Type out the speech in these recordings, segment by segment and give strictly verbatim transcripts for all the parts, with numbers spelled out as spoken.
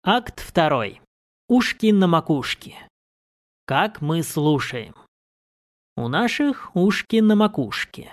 Акт второй. Ушки на макушке. Как мы слушаем. У наших ушки на макушке.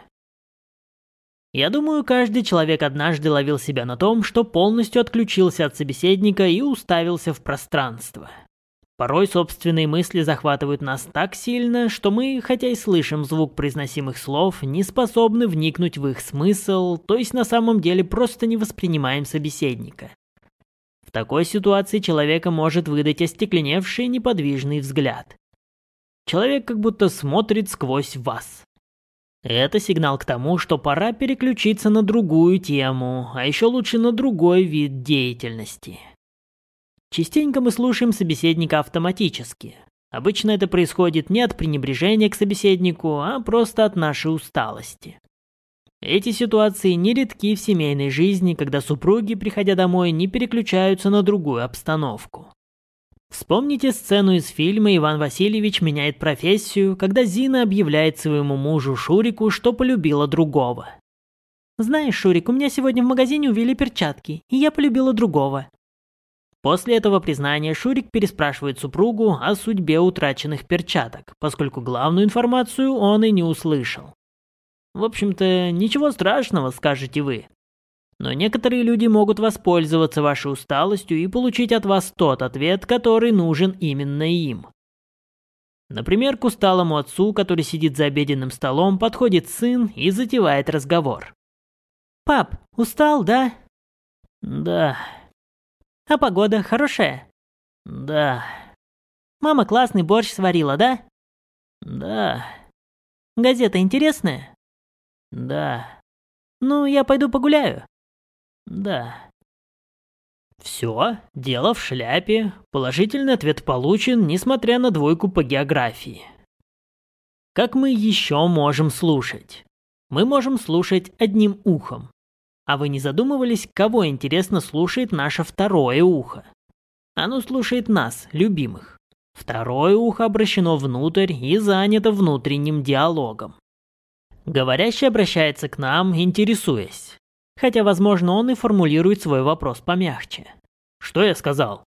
Я думаю, каждый человек однажды ловил себя на том, что полностью отключился от собеседника и уставился в пространство. Порой собственные мысли захватывают нас так сильно, что мы, хотя и слышим звук произносимых слов, не способны вникнуть в их смысл, то есть на самом деле просто не воспринимаем собеседника. В такой ситуации человека может выдать остекленевший неподвижный взгляд. Человек как будто смотрит сквозь вас. Это сигнал к тому, что пора переключиться на другую тему, а еще лучше на другой вид деятельности. Частенько мы слушаем собеседника автоматически. Обычно это происходит не от пренебрежения к собеседнику, а просто от нашей усталости. Эти ситуации нередки в семейной жизни, когда супруги, приходя домой, не переключаются на другую обстановку. Вспомните сцену из фильма «Иван Васильевич меняет профессию», когда Зина объявляет своему мужу Шурику, что полюбила другого. «Знаешь, Шурик, у меня сегодня в магазине увели перчатки, и я полюбила другого». После этого признания Шурик переспрашивает супругу о судьбе утраченных перчаток, поскольку главную информацию он и не услышал. В общем-то, ничего страшного, скажете вы. Но некоторые люди могут воспользоваться вашей усталостью и получить от вас тот ответ, который нужен именно им. Например, к усталому отцу, который сидит за обеденным столом, подходит сын и затевает разговор. «Пап, устал, да?» «Да». «А погода хорошая?» «Да». «Мама классный борщ сварила, да?» «Да». «Газета интересная?» «Да». «Ну, я пойду погуляю?» «Да». Все, дело в шляпе. Положительный ответ получен, несмотря на двойку по географии. Как мы еще можем слушать? Мы можем слушать одним ухом. А вы не задумывались, кого, интересно, слушает наше второе ухо? Оно слушает нас, любимых. Второе ухо обращено внутрь и занято внутренним диалогом. Говорящий обращается к нам, интересуясь. Хотя, возможно, он и формулирует свой вопрос помягче. «Что я сказал?»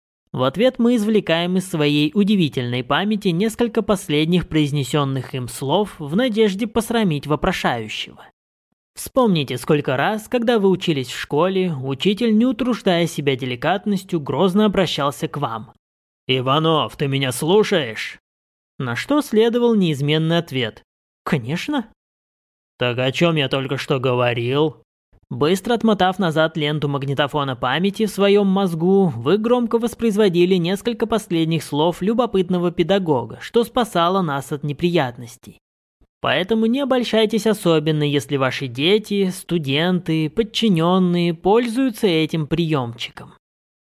В ответ мы извлекаем из своей удивительной памяти несколько последних произнесенных им слов в надежде посрамить вопрошающего. Вспомните, сколько раз, когда вы учились в школе, учитель, не утруждая себя деликатностью, грозно обращался к вам. «Иванов, ты меня слушаешь?» На что следовал неизменный ответ. «Конечно». «Так о чем я только что говорил?» Быстро отмотав назад ленту магнитофона памяти в своем мозгу, вы громко воспроизводили несколько последних слов любопытного педагога, что спасало нас от неприятностей. Поэтому не обольщайтесь особенно, если ваши дети, студенты, подчиненные пользуются этим приемчиком.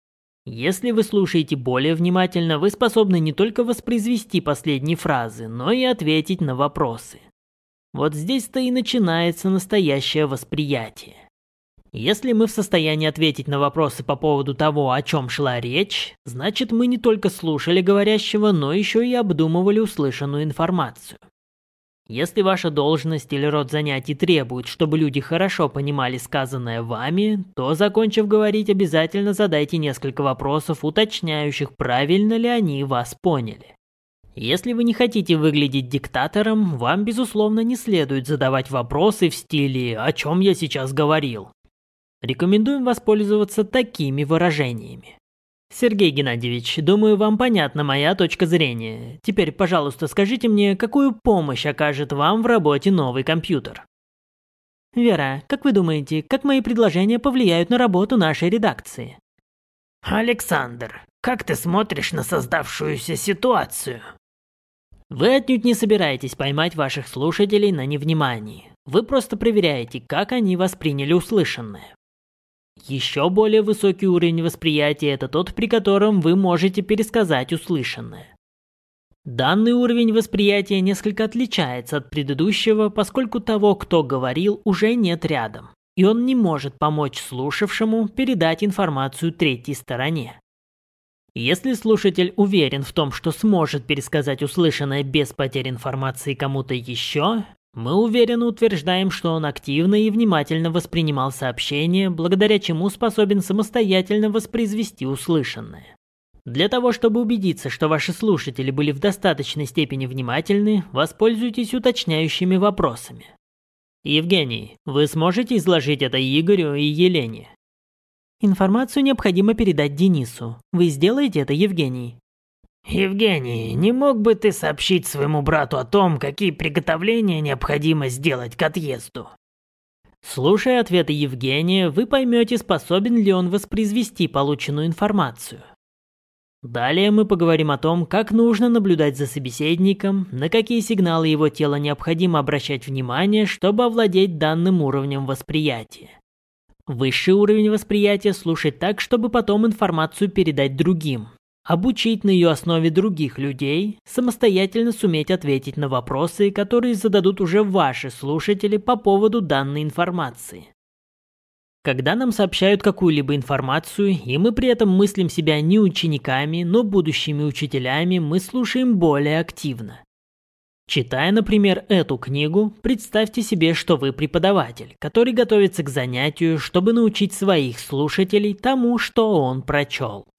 Если вы слушаете более внимательно, вы способны не только воспроизвести последние фразы, но и ответить на вопросы. Вот здесь-то и начинается настоящее восприятие. Если мы в состоянии ответить на вопросы по поводу того, о чем шла речь, значит мы не только слушали говорящего, но еще и обдумывали услышанную информацию. Если ваша должность или род занятий требует, чтобы люди хорошо понимали сказанное вами, то, закончив говорить, обязательно задайте несколько вопросов, уточняющих, правильно ли они вас поняли. Если вы не хотите выглядеть диктатором, вам, безусловно, не следует задавать вопросы в стиле «О чем я сейчас говорил?». Рекомендуем воспользоваться такими выражениями. Сергей Геннадьевич, думаю, вам понятна моя точка зрения. Теперь, пожалуйста, скажите мне, какую помощь окажет вам в работе новый компьютер? Вера, как вы думаете, как мои предложения повлияют на работу нашей редакции? Александр, как ты смотришь на создавшуюся ситуацию? Вы отнюдь не собираетесь поймать ваших слушателей на невнимании. Вы просто проверяете, как они восприняли услышанное. Еще более высокий уровень восприятия – это тот, при котором вы можете пересказать услышанное. Данный уровень восприятия несколько отличается от предыдущего, поскольку того, кто говорил, уже нет рядом, и он не может помочь слушавшему передать информацию третьей стороне. Если слушатель уверен в том, что сможет пересказать услышанное без потери информации кому-то еще, Мы уверенно утверждаем, что он активно и внимательно воспринимал сообщение, благодаря чему способен самостоятельно воспроизвести услышанное. Для того, чтобы убедиться, что ваши слушатели были в достаточной степени внимательны, воспользуйтесь уточняющими вопросами. Евгений, вы сможете изложить это Игорю и Елене? Информацию необходимо передать Денису. Вы сделаете это, Евгений? Евгений, не мог бы ты сообщить своему брату о том, какие приготовления необходимо сделать к отъезду? Слушая ответы Евгения, вы поймете, способен ли он воспроизвести полученную информацию. Далее мы поговорим о том, как нужно наблюдать за собеседником, на какие сигналы его тела необходимо обращать внимание, чтобы овладеть данным уровнем восприятия. Высший уровень восприятия слушать так, чтобы потом информацию передать другим. Обучить на ее основе других людей, самостоятельно суметь ответить на вопросы, которые зададут уже ваши слушатели по поводу данной информации. Когда нам сообщают какую-либо информацию, и мы при этом мыслим себя не учениками, но будущими учителями, мы слушаем более активно. Читая, например, эту книгу, представьте себе, что вы преподаватель, который готовится к занятию, чтобы научить своих слушателей тому, что он прочел.